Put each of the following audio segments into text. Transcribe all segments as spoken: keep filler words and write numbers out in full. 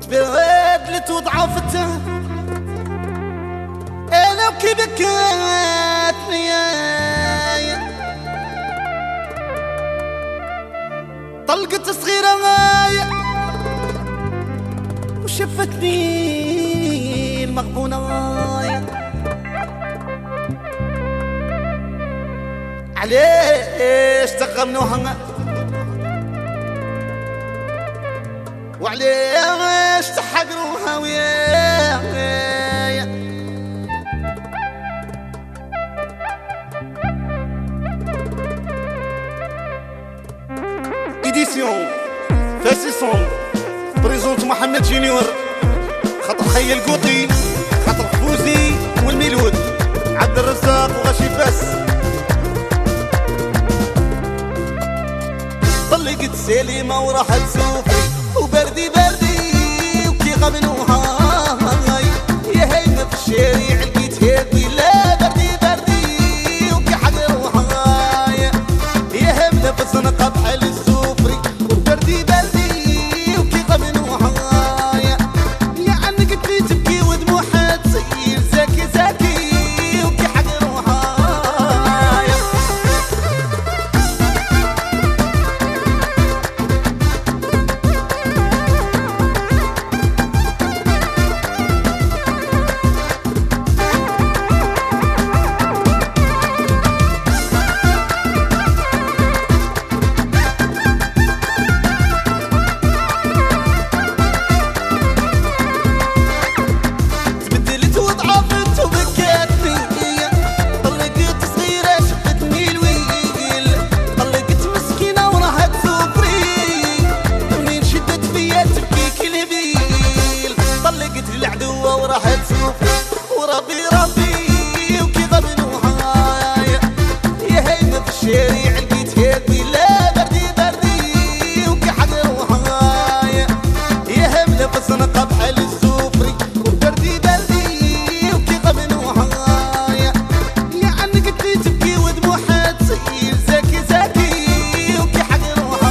تبادلت وضعفته انا وكي بكات نيايا طلقت صغيرة غاية وشفتني المغبونة غاية علاش تغمنوها وعليش تحقروها ويايا إديسيون فاسيسون بريزونت محمد جونيور خاطر خي القوطي خاطر فوزي والميلود عبد الرزاق وغاشي فاس طلقت سليمة وراحت سوفي وبردي بردي وكي غبنوها يا هيمة في الشارع لقيت هادي لا بردي بردي وكي حقروها يا همنا في الزنقة بحال السوفري وبردي بردي وكي غبنوها يا عنك تبي تبكي ودموعها تصير زاكي زاكي وكي حقروها وراحت سوفي وربي ربي وكي غبنوها يا هيمة في الشارع لقيت هادي لا بردي بردي وكي حقروها يا همنا في الزنقة بحال السوفري وبردي بردي وكي غبنوها يا عنك تبي تبكي ودموعها تصير زاكي زاكي وكي حقروها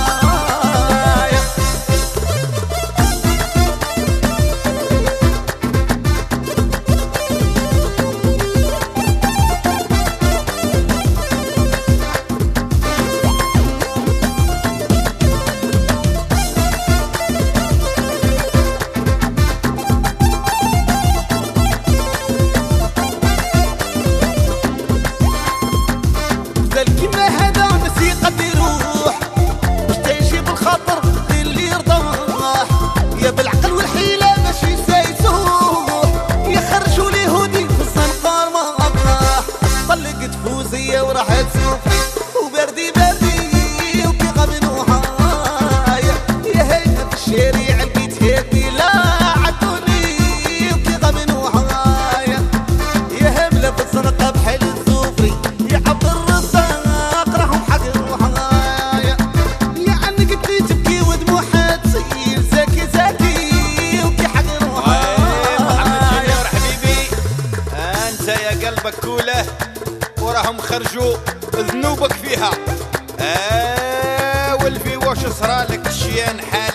كيما هذا نسي قد يروح باش تعيشي بالخاطر اللي يرضاه يا بالعقل والحيلة ماشي سايسوح يخرجوا لي هودي في الزنقة مراه طلقت فوزية وراحت سوفي وبردي بردي وكي غبنوها يا هيها في الشارع لقيت هادي لا عدوني وكي غبنوها يا هملة في الزنقة بحال السوفري يا عبد الرزاق قلبك كوله وراهم خرجوا ذنوبك فيها. آه والفي واش صرالك الشيان حال